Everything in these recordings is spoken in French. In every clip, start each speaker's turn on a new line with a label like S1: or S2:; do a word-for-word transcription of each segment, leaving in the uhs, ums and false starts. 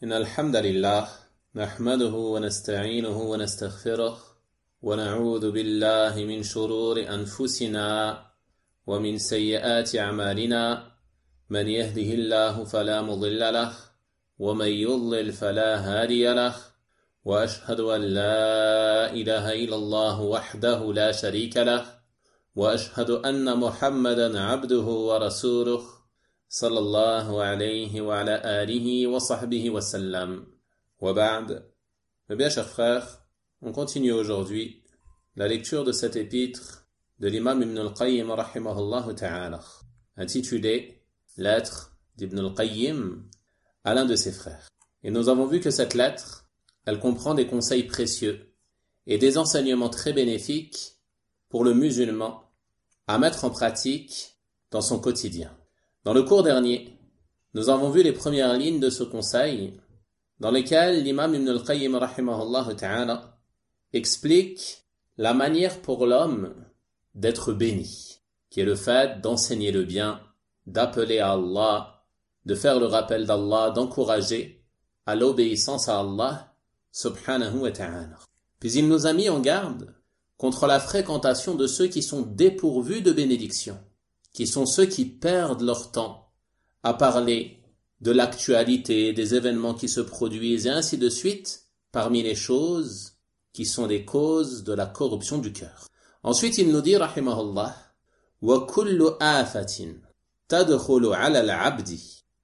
S1: إن الحمد لله نحمده ونستعينه ونستغفره ونعوذ بالله من شرور أنفسنا ومن سيئات أعمالنا من يهده الله فلا مضل له ومن يضلل فلا هادي له وأشهد أن لا إله إلا الله وحده لا شريك له وأشهد أن محمدا عبده ورسوله صلى الله عليه وعلى آله وصحبه وسلم وبعد. Mes bien chers frères, on continue aujourd'hui la lecture de cet épître de l'imam Ibn al-Qayyim rahimahullah ta'ala, intitulé Lettre d'Ibn al-Qayyim à l'un de ses frères. Et nous avons vu que cette lettre, elle comprend des conseils précieux et des enseignements très bénéfiques pour le musulman à mettre en pratique dans son quotidien. Dans le cours dernier, nous avons vu les premières lignes de ce conseil dans lesquelles l'imam Ibn al-Qayyim rahimahullah ta'ala explique la manière pour l'homme d'être béni, qui est le fait d'enseigner le bien, d'appeler à Allah, de faire le rappel d'Allah, d'encourager à l'obéissance à Allah subhanahu wa ta'ala. Puis il nous a mis en garde contre la fréquentation de ceux qui sont dépourvus de bénédiction, qui sont ceux qui perdent leur temps à parler de l'actualité, des événements qui se produisent et ainsi de suite, parmi les choses qui sont les causes de la corruption du cœur. Ensuite, il nous dit, rahimahullah, وَكُلُّ آفَةٍ تَدْخُلُ عَلَى الْعَبْدِ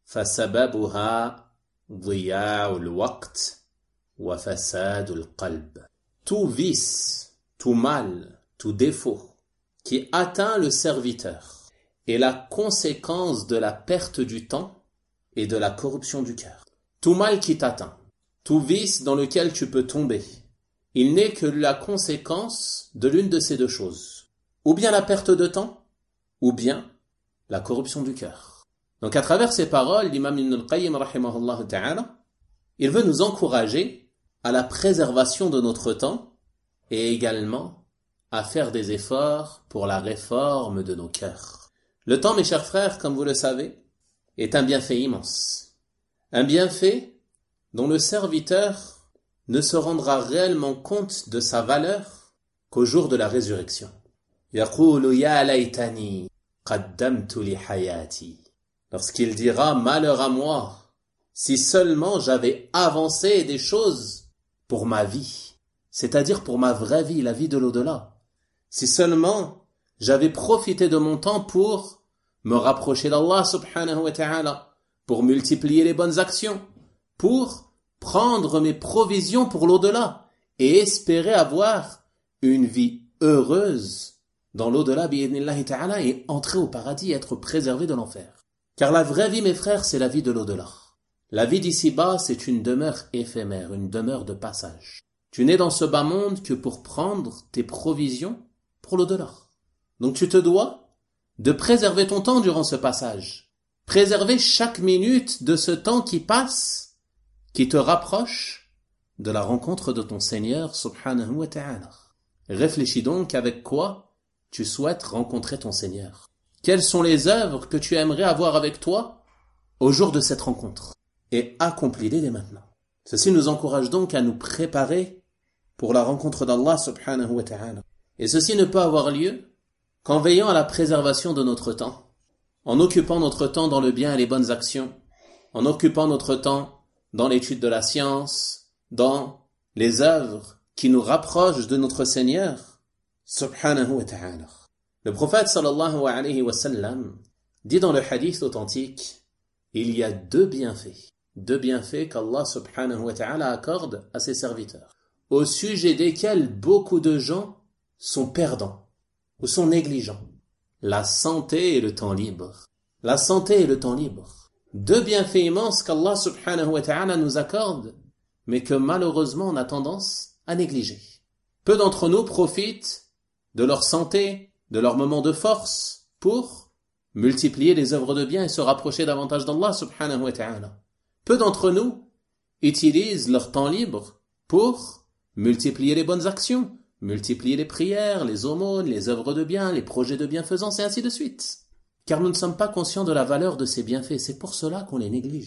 S1: فَسَبَبُهَا ضِيَاعُ الْوَقْتِ وَفَسَادُ الْقَلْبِ. Tout vice, tout mal, tout défaut qui atteint le serviteur est la conséquence de la perte du temps et de la corruption du cœur. Tout mal qui t'atteint, tout vice dans lequel tu peux tomber, il n'est que la conséquence de l'une de ces deux choses. Ou bien la perte de temps, ou bien la corruption du cœur. Donc à travers ces paroles, l'imam Ibn al-Qayyim rahimahullah ta'ala, il veut nous encourager à la préservation de notre temps et également à faire des efforts pour la réforme de nos cœurs. Le temps, mes chers frères, comme vous le savez, est un bienfait immense. Un bienfait dont le serviteur ne se rendra réellement compte de sa valeur qu'au jour de la résurrection. يَقُولُ يَا لَيْتَنِي قَدَّمْتُ لِحَيَاتِي. Lorsqu'il dira « Malheur à moi, si seulement j'avais avancé des choses pour ma vie, c'est-à-dire pour ma vraie vie, la vie de l'au-delà. Si seulement j'avais profité de mon temps pour me rapprocher d'Allah subhanahu wa ta'ala, pour multiplier les bonnes actions, pour prendre mes provisions pour l'au-delà et espérer avoir une vie heureuse dans l'au-delà bi'idhnillahi ta'ala et entrer au paradis et être préservé de l'enfer. Car la vraie vie, mes frères, c'est la vie de l'au-delà. La vie d'ici-bas, c'est une demeure éphémère, une demeure de passage. Tu n'es dans ce bas monde que pour prendre tes provisions pour l'au-delà. Donc tu te dois de préserver ton temps durant ce passage. Préserver chaque minute de ce temps qui passe, qui te rapproche de la rencontre de ton Seigneur subhanahu wa ta'ala. Réfléchis donc avec quoi tu souhaites rencontrer ton Seigneur. Quelles sont les œuvres que tu aimerais avoir avec toi au jour de cette rencontre? Et accomplis-les dès maintenant. Ceci nous encourage donc à nous préparer pour la rencontre d'Allah subhanahu wa ta'ala. Et ceci ne peut avoir lieu qu'en veillant à la préservation de notre temps, en occupant notre temps dans le bien et les bonnes actions, en occupant notre temps dans l'étude de la science, dans les œuvres qui nous rapprochent de notre Seigneur, subhanahu wa ta'ala. Le prophète sallallahu alayhi wa sallam dit dans le hadith authentique, il y a deux bienfaits, deux bienfaits qu'Allah subhanahu wa ta'ala accorde à ses serviteurs, au sujet desquels beaucoup de gens sont perdants ou sont négligents. La santé et le temps libre. La santé et le temps libre. Deux bienfaits immenses qu'Allah subhanahu wa ta'ala nous accorde, mais que malheureusement on a tendance à négliger. Peu d'entre nous profitent de leur santé, de leur moment de force, pour multiplier les œuvres de bien et se rapprocher davantage d'Allah subhanahu wa ta'ala. Peu d'entre nous utilisent leur temps libre pour multiplier les bonnes actions, multiplier les prières, les aumônes, les œuvres de bien, les projets de bienfaisance et ainsi de suite. Car nous ne sommes pas conscients de la valeur de ces bienfaits, c'est pour cela qu'on les néglige.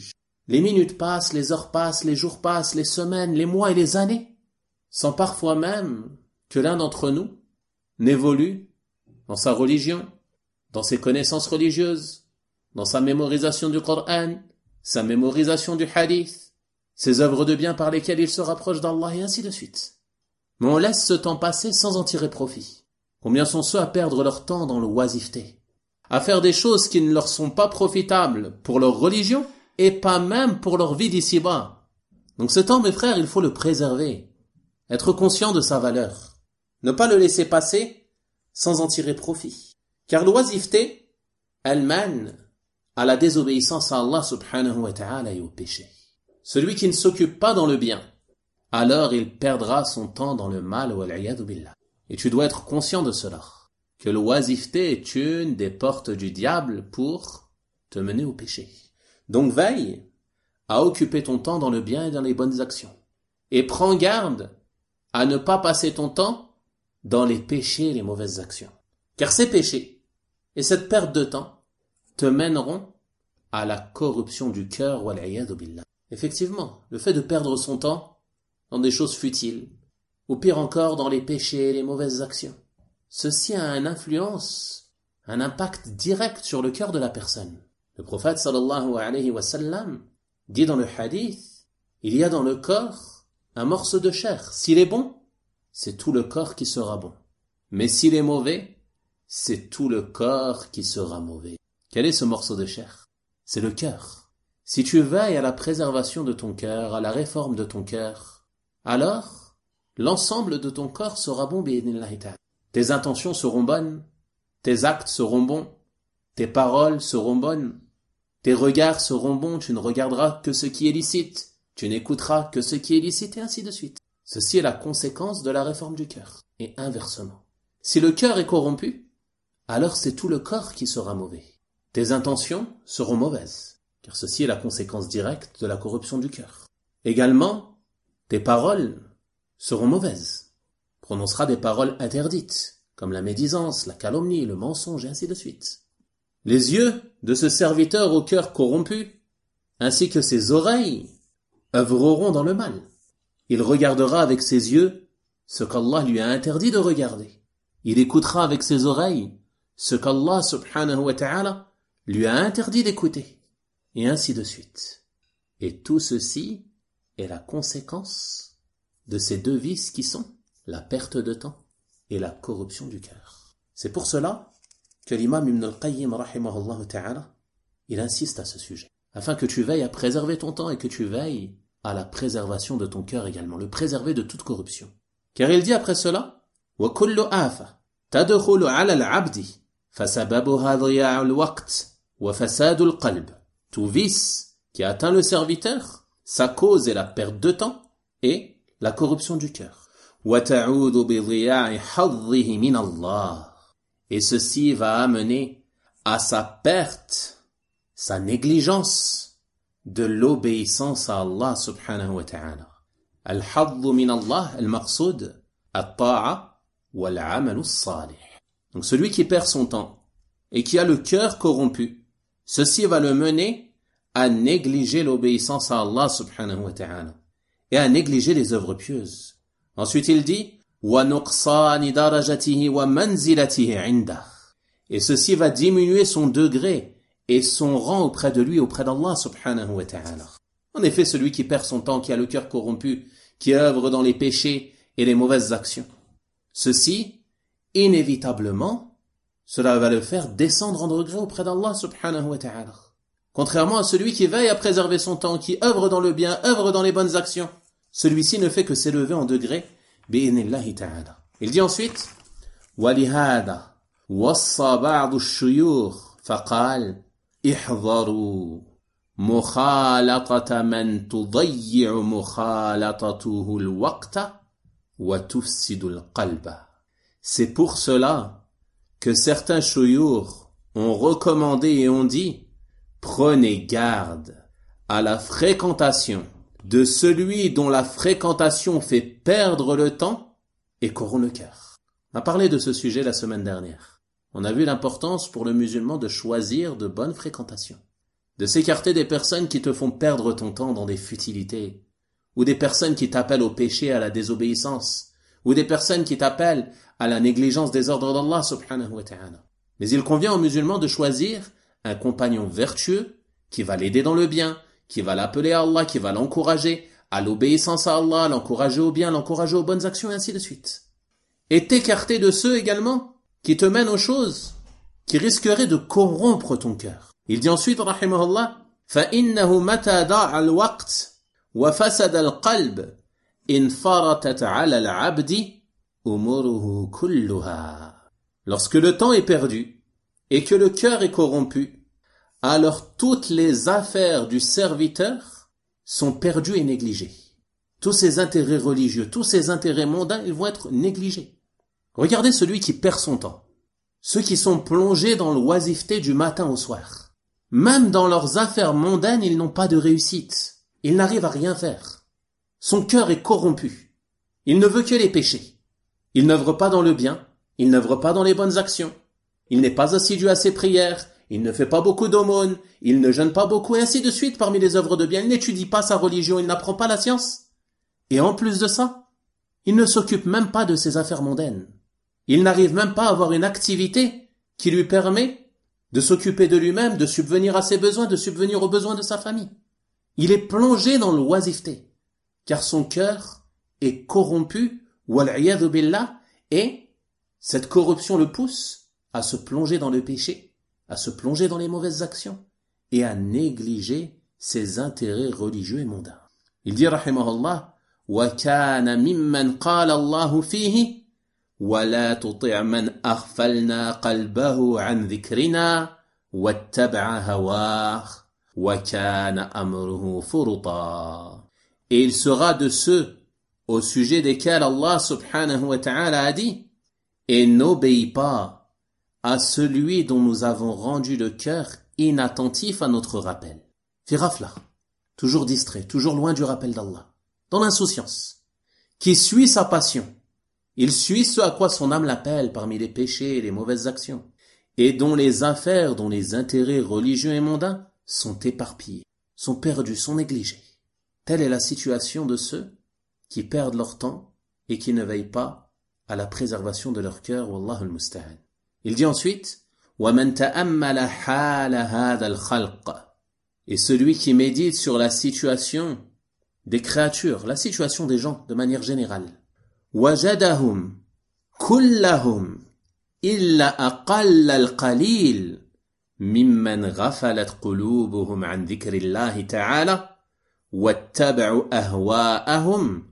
S1: Les minutes passent, les heures passent, les jours passent, les semaines, les mois et les années, sans parfois même que l'un d'entre nous n'évolue dans sa religion, dans ses connaissances religieuses, dans sa mémorisation du Coran, sa mémorisation du hadith, ses œuvres de bien par lesquelles il se rapproche d'Allah et ainsi de suite. Mais on laisse ce temps passer sans en tirer profit. Combien sont ceux à perdre leur temps dans le oisiveté, à faire des choses qui ne leur sont pas profitables pour leur religion et pas même pour leur vie d'ici-bas. Donc ce temps, mes frères, il faut le préserver, être conscient de sa valeur, ne pas le laisser passer sans en tirer profit. Car l'oisiveté, elle mène à la désobéissance à Allah subhanahu wa ta'ala et au péché. Celui qui ne s'occupe pas dans le bien, alors il perdra son temps dans le mal, wal-'iyadhu billah. Et tu dois être conscient de cela, que l'oisiveté est une des portes du diable pour te mener au péché. Donc veille à occuper ton temps dans le bien et dans les bonnes actions. Et prends garde à ne pas passer ton temps dans les péchés et les mauvaises actions. Car ces péchés et cette perte de temps te mèneront à la corruption du cœur, wal-'iyadhu billah. Effectivement, le fait de perdre son temps dans des choses futiles, ou pire encore dans les péchés et les mauvaises actions, ceci a une influence, un impact direct sur le cœur de la personne. Le prophète sallallahu alayhi wa sallam dit dans le hadith, il y a dans le corps un morceau de chair. S'il est bon, c'est tout le corps qui sera bon. Mais s'il est mauvais, c'est tout le corps qui sera mauvais. Quel est ce morceau de chair? C'est le cœur. Si tu veilles à la préservation de ton cœur, à la réforme de ton cœur, alors l'ensemble de ton corps sera bon, bi'idhnillahi ta'ala. Tes intentions seront bonnes, tes actes seront bons, tes paroles seront bonnes, tes regards seront bons, tu ne regarderas que ce qui est licite, tu n'écouteras que ce qui est licite et ainsi de suite. Ceci est la conséquence de la réforme du cœur. Et inversement. Si le cœur est corrompu, alors c'est tout le corps qui sera mauvais. Tes intentions seront mauvaises, car ceci est la conséquence directe de la corruption du cœur. Également, tes paroles seront mauvaises. Prononceras des paroles interdites, comme la médisance, la calomnie, le mensonge et ainsi de suite. Les yeux de ce serviteur au cœur corrompu, ainsi que ses oreilles, œuvreront dans le mal. Il regardera avec ses yeux ce qu'Allah lui a interdit de regarder. Il écoutera avec ses oreilles ce qu'Allah subhanahu wa ta'ala lui a interdit d'écouter. Et ainsi de suite. Et tout ceci est la conséquence de ces deux vices qui sont la perte de temps et la corruption du cœur. C'est pour cela que l'imam Ibn al-Qayyim rahimahullah ta'ala, il insiste à ce sujet, afin que tu veilles à préserver ton temps et que tu veilles à la préservation de ton cœur également, le préserver de toute corruption. Car il dit après cela, وَكُلُّ آفَةٍ تَدْخُلُ عَلَى الْعَبْدِ فَسَبَبُهَا ضِيَاعُ الْوَقْتِ وَفَسَادُ الْقَلْبِ. Tout vice qui atteint le serviteur, sa cause est la perte de temps et la corruption du cœur. وَتَعُودُ بِضِيَاعِ حَظِّهِ مِنَ اللَّهِ. Et ceci va amener à sa perte, sa négligence de l'obéissance à Allah subhanahu wa ta'ala. Al-haddu min Allah, al-maqsoud, at-ta'a wal-'amalu as-salih. Donc celui qui perd son temps et qui a le cœur corrompu, ceci va le mener à négliger l'obéissance à Allah subhanahu wa ta'ala et à négliger les œuvres pieuses. Ensuite il dit wa nuqsani darajatihi wa manzilatihi 'indah. Et ceci va diminuer son degré et son rang auprès de lui, auprès d'Allah subhanahu wa ta'ala. En effet, celui qui perd son temps, qui a le cœur corrompu, qui œuvre dans les péchés et les mauvaises actions, ceci, inévitablement, cela va le faire descendre en degré auprès d'Allah subhanahu wa ta'ala. Contrairement à celui qui veille à préserver son temps, qui œuvre dans le bien, œuvre dans les bonnes actions, celui-ci ne fait que s'élever en degré, bi'idhnillahi ta'ala. Il dit ensuite, وَلِهَذَا وَصَّى بَعْضُ الشُّيُوخِ فَقَالَ احذروا مخالطة من تضيع مخالطته الوقت وتفسد القلب. C'est pour cela que certains shuyukh ont recommandé et ont dit, prenez garde à la fréquentation de celui dont la fréquentation fait perdre le temps et corrompt le cœur. On a parlé de ce sujet la semaine dernière. On a vu l'importance pour le musulman de choisir de bonnes fréquentations. de s'écarter des personnes qui te font perdre ton temps dans des futilités, ou des personnes qui t'appellent au péché, à la désobéissance, ou des personnes qui t'appellent à la négligence des ordres d'Allah subhanahu wa ta'ala. Mais il convient aux musulmans de choisir un compagnon vertueux qui va l'aider dans le bien, qui va l'appeler à Allah, qui va l'encourager à l'obéissance à Allah, l'encourager au bien, l'encourager aux bonnes actions, et ainsi de suite. Et t'écarter de ceux également qui te mènent aux choses qui risqueraient de corrompre ton cœur. Il dit ensuite, rahimahullah, فَإِنَّهُ مَتَى ضَاعَ الْوَقْتِ وَفَسَدَ الْقَلْبِ انْفَرَطَتْ عَلَى الْعَبْدِ أُمُورُهُ كُلُّهَا. Lorsque le temps est perdu et que le cœur est corrompu, alors toutes les affaires du serviteur sont perdues et négligées. Tous ses intérêts religieux, tous ses intérêts mondains, ils vont être négligés. Regardez celui qui perd son temps. Ceux qui sont plongés dans l'oisiveté du matin au soir. Même dans leurs affaires mondaines, ils n'ont pas de réussite. Ils n'arrivent à rien faire. Son cœur est corrompu. Il ne veut que les péchés. Il n'œuvre pas dans le bien. Il n'œuvre pas dans les bonnes actions. Il n'est pas assidu à ses prières. Il ne fait pas beaucoup d'aumônes. Il ne jeûne pas beaucoup, et ainsi de suite parmi les œuvres de bien. Il n'étudie pas sa religion. Il n'apprend pas la science. Et en plus de ça, il ne s'occupe même pas de ses affaires mondaines. Il n'arrive même pas à avoir une activité qui lui permet de s'occuper de lui-même, de subvenir à ses besoins, de subvenir aux besoins de sa famille. Il est plongé dans l'oisiveté, car son cœur est corrompu, wal-'iyadhu billah, et cette corruption le pousse à se plonger dans le péché, à se plonger dans les mauvaises actions, et à négliger ses intérêts religieux et mondains. Il dit, rahimahullah, وَكَانَ مِمَّنْ قَالَ اللَّهُ فِيهِ وَلَا تُطِعْ مَنْ أَغْفَلْنَا قَلْبَهُ عَنْ ذِكْرِنَا وَاتَّبَعَ هَوَاهُ وَكَانَ أَمْرُهُ فُرُطًا. Et il sera de ceux au sujet desquels Allah subhanahu wa ta'ala a dit, et n'obéis pas à celui dont nous avons rendu le cœur inattentif à notre rappel. Fi ghafla, toujours distrait, toujours loin du rappel d'Allah, dans l'insouciance, qui suit sa passion. Il suit ce à quoi son âme l'appelle parmi les péchés et les mauvaises actions, et dont les affaires, dont les intérêts religieux et mondains sont éparpillés, sont perdus, sont négligés. Telle est la situation de ceux qui perdent leur temps et qui ne veillent pas à la préservation de leur cœur. Wallahu al-musta'an. Il dit ensuite, وَمَنْ تَأَمَّلَ حَالَ هَذَا الْخَلْقِ. Et celui qui médite sur la situation des créatures, la situation des gens de manière générale. وَجَدَهُمْ كُلَّهُمْ إِلَّا أَقَلَّ الْقَلِيلِ مِمَّنْ غَفَلَتْ قُلُوبُهُمْ عَنْ ذِكْرِ اللَّهِ تَعَالَى وَاتَّبَعُوا أَهْوَاءَهُمْ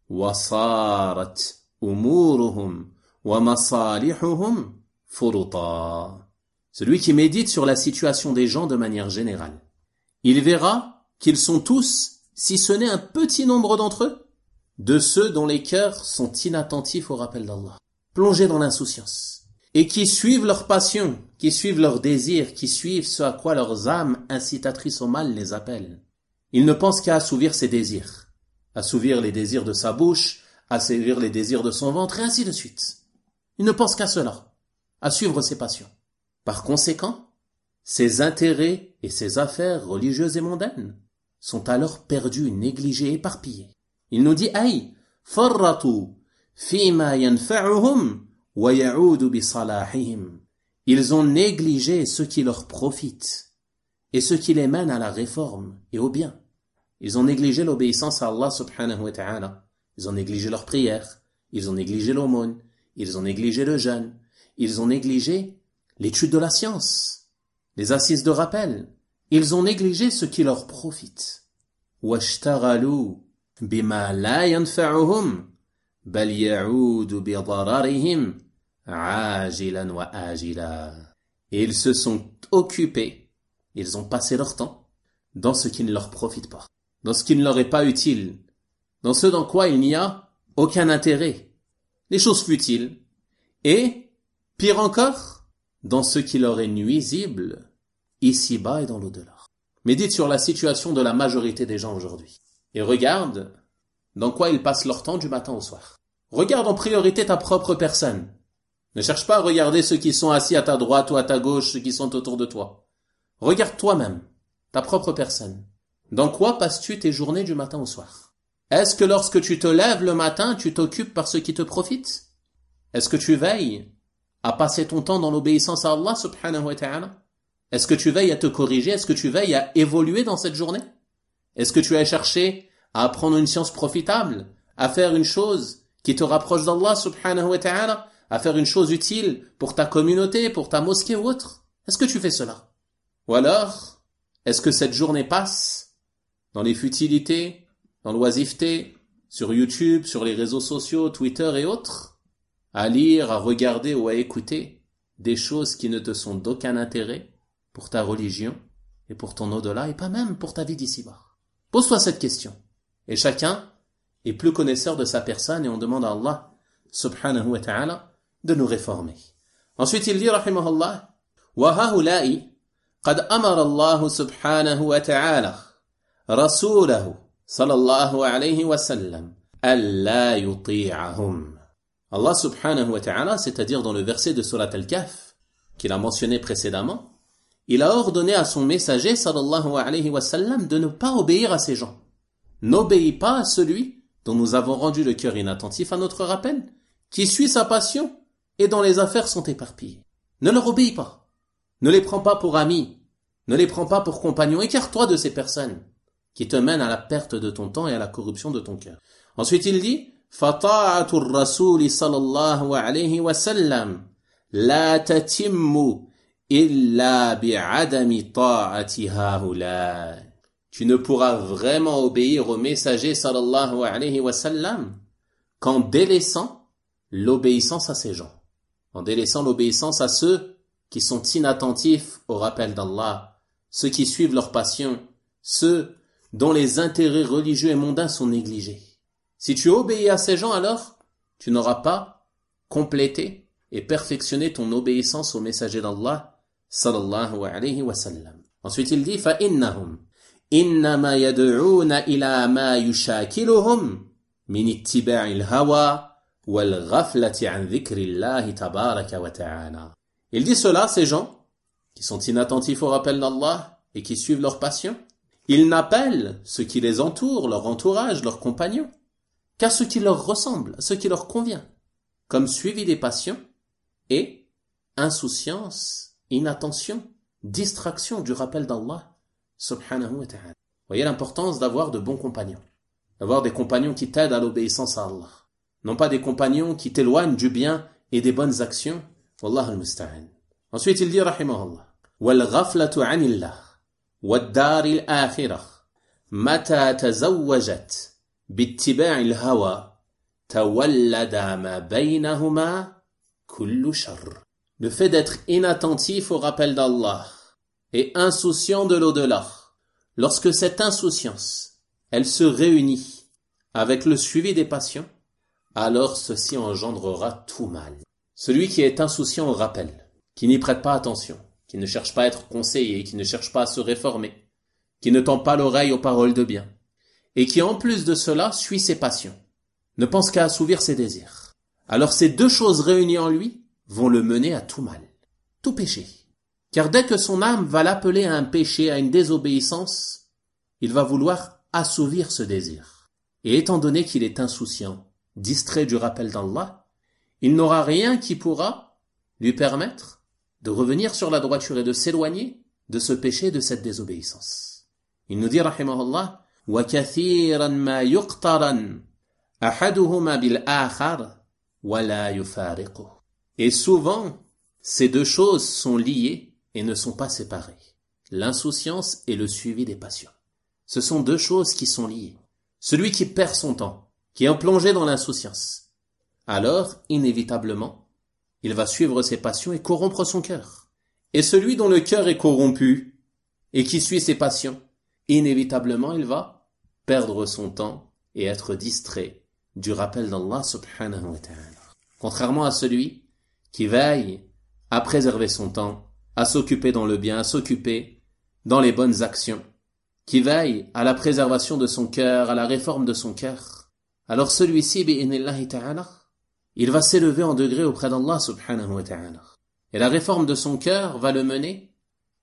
S1: وَصَارَتْ أُمُورُهُمْ وَمَصَالِحُهُمْ فُرُطًا. Celui qui médite sur la situation des gens de manière générale, il verra qu'ils sont tous, si ce n'est un petit nombre d'entre eux, de ceux dont les cœurs sont inattentifs au rappel d'Allah, plongés dans l'insouciance, et qui suivent leurs passions, qui suivent leurs désirs, qui suivent ce à quoi leurs âmes incitatrices au mal les appellent. Ils ne pensent qu'à assouvir ses désirs, assouvir les désirs de sa bouche, assouvir les désirs de son ventre, et ainsi de suite. Ils ne pensent qu'à cela, à suivre ses passions. Par conséquent, ses intérêts et ses affaires religieuses et mondaines sont alors perdus, négligés, éparpillés. Il nous dit, Aïe, farratu fima yanfa'uhum wa ya'udu bi salahihim. Ils ont négligé ce qui leur profite et ce qui les mène à la réforme et au bien. Ils ont négligé l'obéissance à Allah subhanahu wa ta'ala. Ils ont négligé leurs prières. Ils ont négligé l'aumône. Ils ont négligé le jeûne. Ils ont négligé l'étude de la science, les assises de rappel. Ils ont négligé ce qui leur profite. وَاشْتَغَلُوا بِمَا لَا يَنْفَعُهُمْ بَلْ يَعُودُ بِضَرَرِهِمْ عَاجِلًا وَآجِلًا. Et ils se sont occupés, ils ont passé leur temps dans ce qui ne leur profite pas, dans ce qui ne leur est pas utile, dans ce dans quoi il n'y a aucun intérêt, les choses futiles, et, pire encore, dans ce qui leur est nuisible, ici-bas et dans l'au-delà. Médite sur la situation de la majorité des gens aujourd'hui. Et regarde dans quoi ils passent leur temps du matin au soir. Regarde en priorité ta propre personne. Ne cherche pas à regarder ceux qui sont assis à ta droite ou à ta gauche, ceux qui sont autour de toi. Regarde toi-même. ta propre personne. Dans quoi passes-tu tes journées du matin au soir? Est-ce que lorsque tu te lèves le matin, tu t'occupes par ce qui te profite? Est-ce que tu veilles à passer ton temps dans l'obéissance à Allah subhanahu wa ta'ala? Est-ce que tu veilles à te corriger? Est-ce que tu veilles à évoluer dans cette journée? Est-ce que tu as cherché à apprendre une science profitable, à faire une chose qui te rapproche d'Allah subhanahu wa ta'ala, à faire une chose utile pour ta communauté, pour ta mosquée ou autre? Est-ce que tu fais cela? Ou alors, est-ce que cette journée passe dans les futilités, dans l'oisiveté, sur YouTube, sur les réseaux sociaux, Twitter et autres, à lire, à regarder ou à écouter des choses qui ne te sont d'aucun intérêt pour ta religion et pour ton au-delà et pas même pour ta vie d'ici-bas? Pose-toi cette question. Et chacun est plus connaisseur de sa personne et on demande à Allah subhanahu wa ta'ala de nous réformer. Ensuite il dit rahimahullah wa haula'i qad amara Allah subhanahu wa ta'ala rasulahu sallallahu alayhi wa sallam alla yuti'ahum. Allah subhanahu wa ta'ala, c'est-à-dire dans le verset de Surat Al-Kahf qu'il a mentionné précédemment, il a ordonné à son messager sallallahu alayhi wa sallam de ne pas obéir à ces gens. N'obéis pas à celui dont nous avons rendu le cœur inattentif à notre rappel, qui suit sa passion et dont les affaires sont éparpillées. Ne leur obéis pas. Ne les prends pas pour amis. Ne les prends pas pour compagnons. Écarte-toi de ces personnes qui te mènent à la perte de ton temps et à la corruption de ton cœur. Ensuite il dit فَطَاعَةُ الرَّسُولِ صَلَى اللَّهُ عَلَيْهِ وَسَلَّمَ لَا تَتِمُّ إِلَّا بِعَدَمِ طَاعَةِ هَؤُلَاءِ. Tu ne pourras vraiment obéir au messager sallallahu alayhi wa sallam qu'en délaissant l'obéissance à ces gens, en délaissant l'obéissance à ceux qui sont inattentifs au rappel d'Allah, ceux qui suivent leur passion, ceux dont les intérêts religieux et mondains sont négligés. Si tu obéis à ces gens, alors tu n'auras pas complété et perfectionné ton obéissance au messager d'Allah sallallahu alayhi wa sallam. Ensuite il dit فَإِنَّهُمْ إِنَّمَا يَدْعُونَ إِلَى مَا يُشَاكِلُهُمْ مِنِ اتِّبَاعِ الْهَوَى وَالْغَفْلَةِ عَنْ ذِكْرِ اللَّهِ تَبَارَكَ وَتَعَالَى. Il dit cela, ces gens qui sont inattentifs au rappel d'Allah et qui suivent leur passion, ils n'appellent ceux qui les entourent, leur entourage, leurs compagnons, qu'à ce qui leur ressemble, à ce qui leur convient, comme suivi des passions et insouciance, inattention, distraction du rappel d'Allah subhanahu wa ta'ala. Voyez l'importance d'avoir de bons compagnons, d'avoir des compagnons qui t'aident à l'obéissance à Allah, non pas des compagnons qui t'éloignent du bien et des bonnes actions. Wallahu al-musta'an. Ensuite il dit rahimahullah wal ghaflatu 'anillah wad daril akhirah mata tazawwajat bittiba'i al-hawa tawallada ma baynahuma kullu sharr. Le fait d'être inattentif au rappel d'Allah et insouciant de l'au-delà, lorsque cette insouciance, elle se réunit avec le suivi des passions, alors ceci engendrera tout mal. Celui qui est insouciant au rappel, qui n'y prête pas attention, qui ne cherche pas à être conseillé, qui ne cherche pas à se réformer, qui ne tend pas l'oreille aux paroles de bien, et qui en plus de cela suit ses passions, ne pense qu'à assouvir ses désirs. Alors ces deux choses réunies en lui vont le mener à tout mal, tout péché. Car dès que son âme va l'appeler à un péché, à une désobéissance, il va vouloir assouvir ce désir. Et étant donné qu'il est insouciant, distrait du rappel d'Allah, il n'aura rien qui pourra lui permettre de revenir sur la droiture et de s'éloigner de ce péché, de cette désobéissance. Il nous dit, rahimahullah, وَكَثِيرًا مَا يُقْتَرًا أَحَدُهُمَا بِالْآخَرِ وَلَا يُفَارِقُهُ. Et souvent, ces deux choses sont liées et ne sont pas séparées. L'insouciance et le suivi des passions. Ce sont deux choses qui sont liées. Celui qui perd son temps, qui est plongé dans l'insouciance, alors, inévitablement, il va suivre ses passions et corrompre son cœur. Et celui dont le cœur est corrompu et qui suit ses passions, inévitablement, il va perdre son temps et être distrait du rappel d'Allah subhanahu wa ta'ala. Contrairement à celui qui veille à préserver son temps, à s'occuper dans le bien, à s'occuper dans les bonnes actions, qui veille à la préservation de son cœur, à la réforme de son cœur, alors celui-ci, bi'inillahi ta'ala, il va s'élever en degré auprès d'Allah subhanahu wa ta'ala. Et la réforme de son cœur va le mener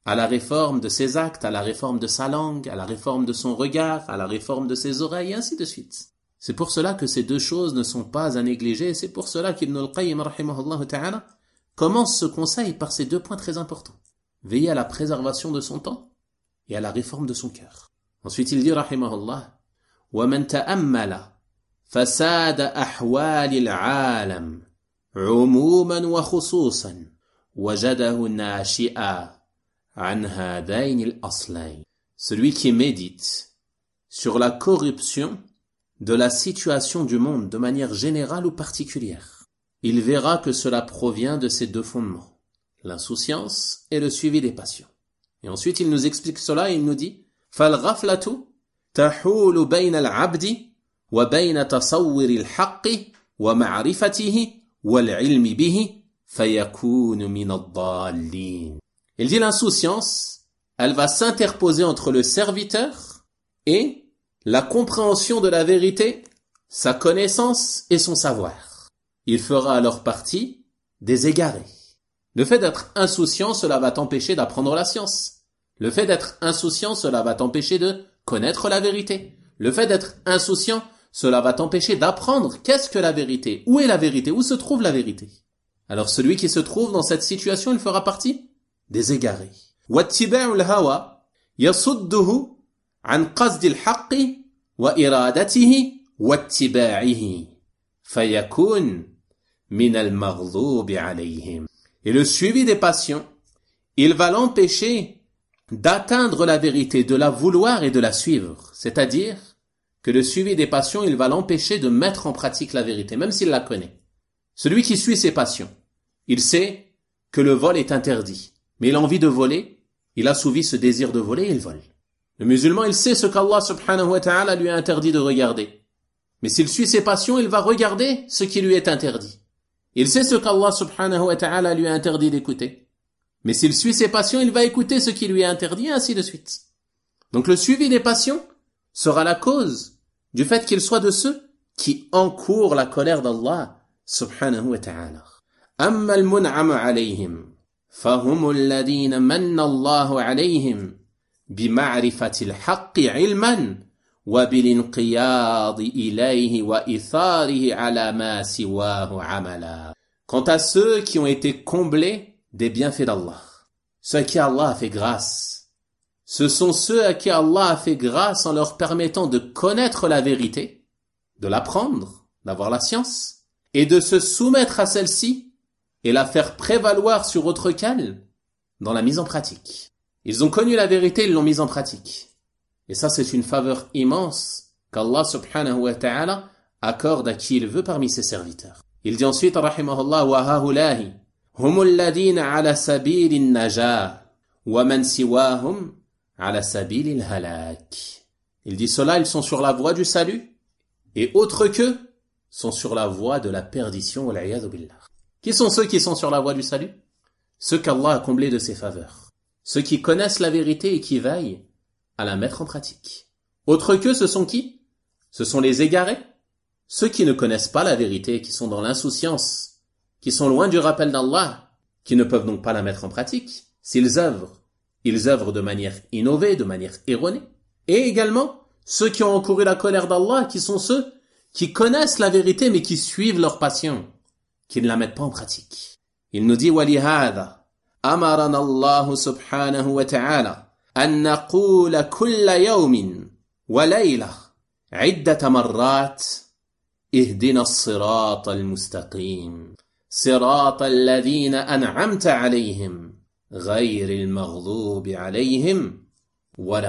S1: à la réforme de ses actes, à la réforme de sa langue, à la réforme de son regard, à la réforme de ses oreilles, et ainsi de suite. C'est pour cela que ces deux choses ne sont pas à négliger, et c'est pour cela qu'Ibn al-Qayyim, rahimahullah ta'ala, commence ce conseil par ces deux points très importants. Veiller à la préservation de son temps et à la réforme de son cœur. Ensuite, il dit, rahimahullah, وَمَنْ تَأَمَّلَ فَسَادَ أَحْوَالِ الْعَالَمِ عُمُومًا وَخُصُوصًا وَجَدَهُ نَاشِئًا عَنْ هَذَيْنِ الْأَصْلَيْنِ. Celui qui médite sur la corruption de la situation du monde de manière générale ou particulière, il verra que cela provient de ces deux fondements, l'insouciance et le suivi des passions. Et ensuite il nous explique cela et il nous dit فَالْغَفْلَةُ تَحُولُ بَيْنَ الْعَبْدِ وَبَيْنَ تَصَوُّرِ الْحَقِّ وَمَعْرِفَتِهِ وَالْعِلْمِ بِهِ فَيَكُونُ مِنَ الضَّالِّينَ. Il dit l'insouciance, elle va s'interposer entre le serviteur et la compréhension de la vérité, sa connaissance et son savoir. Il fera alors partie des égarés. Le fait d'être insouciant, cela va t'empêcher d'apprendre la science. Le fait d'être insouciant, cela va t'empêcher de connaître la vérité. Le fait d'être insouciant, cela va t'empêcher d'apprendre qu'est-ce que la vérité, où est la vérité, où se trouve la vérité. Alors celui qui se trouve dans cette situation, il fera partie des égarés. وَاتِّبَاعُ الْهَوَى يَصُدُّهُ عن قصد الحق وإرادته واتباعه فيكون من المغضوب عليهم. Et le suivi des passions, il va l'empêcher d'atteindre la vérité, de la vouloir et de la suivre. C'est-à-dire que le suivi des passions, il va l'empêcher de mettre en pratique la vérité, même s'il la connaît. Celui qui suit ses passions, il sait que le vol est interdit, mais il a envie de voler, il assouvit ce désir de voler et il vole. Le musulman, il sait ce qu'Allah subhanahu wa ta'ala lui a interdit de regarder. Mais s'il suit ses passions, il va regarder ce qui lui est interdit. Il sait ce qu'Allah subhanahu wa ta'ala lui a interdit d'écouter. Mais s'il suit ses passions, il va écouter ce qui lui est interdit, et ainsi de suite. Donc le suivi des passions sera la cause du fait qu'il soit de ceux qui encourent la colère d'Allah subhanahu wa ta'ala. Amma al-mun'am alayhim, fahum alladhina manna Allahu alayhim بمعرفة الحق علما وبالانقياد إليه وإثاره على ما سواه عملا. Quant à ceux qui ont été comblés des bienfaits d'Allah, ceux à qui Allah a fait grâce, ce sont ceux à qui Allah a fait grâce en leur permettant de connaître la vérité, de l'apprendre, d'avoir la science, et de se soumettre à celle-ci et la faire prévaloir sur autre qu'elle dans la mise en pratique. Ils ont connu la vérité, ils l'ont mise en pratique. Et ça, c'est une faveur immense qu'Allah subhanahu wa ta'ala accorde à qui il veut parmi ses serviteurs. Il dit ensuite, rahimahullah, wa hahulahi, humul ladina ala sabilin najah, wa man siwahum ala sabilil halak. Il dit cela, ils sont sur la voie du salut, et autres qu'eux sont sur la voie de la perdition, wal iyadhu billah. Qui sont ceux qui sont sur la voie du salut? Ceux qu'Allah a comblés de ses faveurs. Ceux qui connaissent la vérité et qui veillent à la mettre en pratique. Autres qu'eux, ce sont qui? Ce sont les égarés, ceux qui ne connaissent pas la vérité, qui sont dans l'insouciance, qui sont loin du rappel d'Allah, qui ne peuvent donc pas la mettre en pratique. S'ils œuvrent, ils œuvrent de manière innovée, de manière erronée. Et également, ceux qui ont encouru la colère d'Allah, qui sont ceux qui connaissent la vérité mais qui suivent leur passion, qui ne la mettent pas en pratique. Il nous dit « Walihada » أمرنا الله سبحانه وتعالى أن نقول كل يوم وليلة عدة مرات اهدنا الصراط المستقيم صراط الذين أنعمت عليهم غير المغضوب عليهم ولا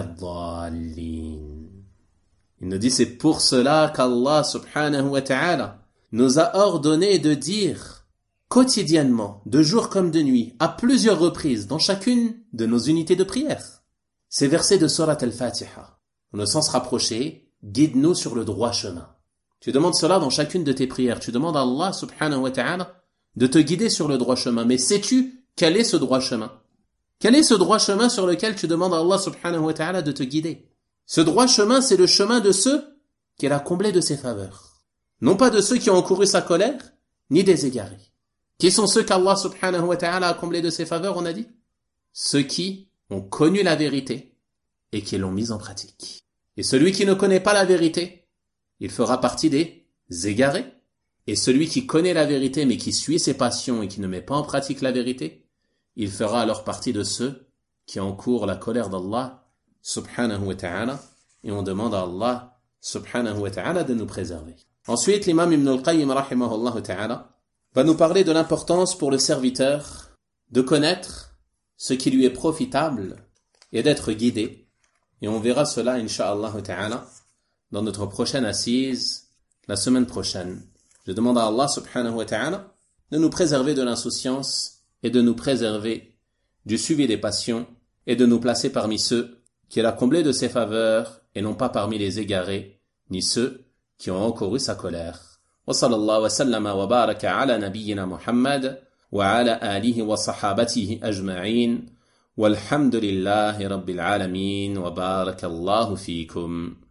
S1: الضالين. Il nous dit c'est pour cela qu'Allah subhanahu wa ta'ala nous a ordonné de dire quotidiennement, de jour comme de nuit, à plusieurs reprises, dans chacune de nos unités de prière. Ces versets de Surat al-Fatiha, dans le sens rapproché, guide-nous sur le droit chemin. Tu demandes cela dans chacune de tes prières. Tu demandes à Allah subhanahu wa ta'ala de te guider sur le droit chemin. Mais sais-tu quel est ce droit chemin? Quel est ce droit chemin sur lequel tu demandes à Allah subhanahu wa ta'ala de te guider? Ce droit chemin, c'est le chemin de ceux qu'il a comblés de ses faveurs. Non pas de ceux qui ont encouru sa colère, ni des égarés. Qui sont ceux qu'Allah subhanahu wa ta'ala a comblés de ses faveurs, on a dit? Ceux qui ont connu la vérité et qui l'ont mise en pratique. Et celui qui ne connaît pas la vérité, il fera partie des égarés. Et celui qui connaît la vérité mais qui suit ses passions et qui ne met pas en pratique la vérité, il fera alors partie de ceux qui encourent la colère d'Allah subhanahu wa ta'ala, et on demande à Allah subhanahu wa ta'ala de nous préserver. Ensuite, l'imam Ibn al-Qayyim rahimahullah ta'ala va nous parler de l'importance pour le serviteur de connaître ce qui lui est profitable et d'être guidé. Et on verra cela, insha'Allah ta'ala, dans notre prochaine assise, la semaine prochaine. Je demande à Allah subhanahu wa ta'ala de nous préserver de l'insouciance et de nous préserver du suivi des passions et de nous placer parmi ceux qu'il a comblés de ses faveurs et non pas parmi les égarés, ni ceux qui ont encouru sa colère. Wa sallallahu wa sallama wa baraka ala nabiyyina Muhammad wa ala alihi wa sahabatihi ajma'in walhamdulillahi rabbil alamin wa barakallahu fikum.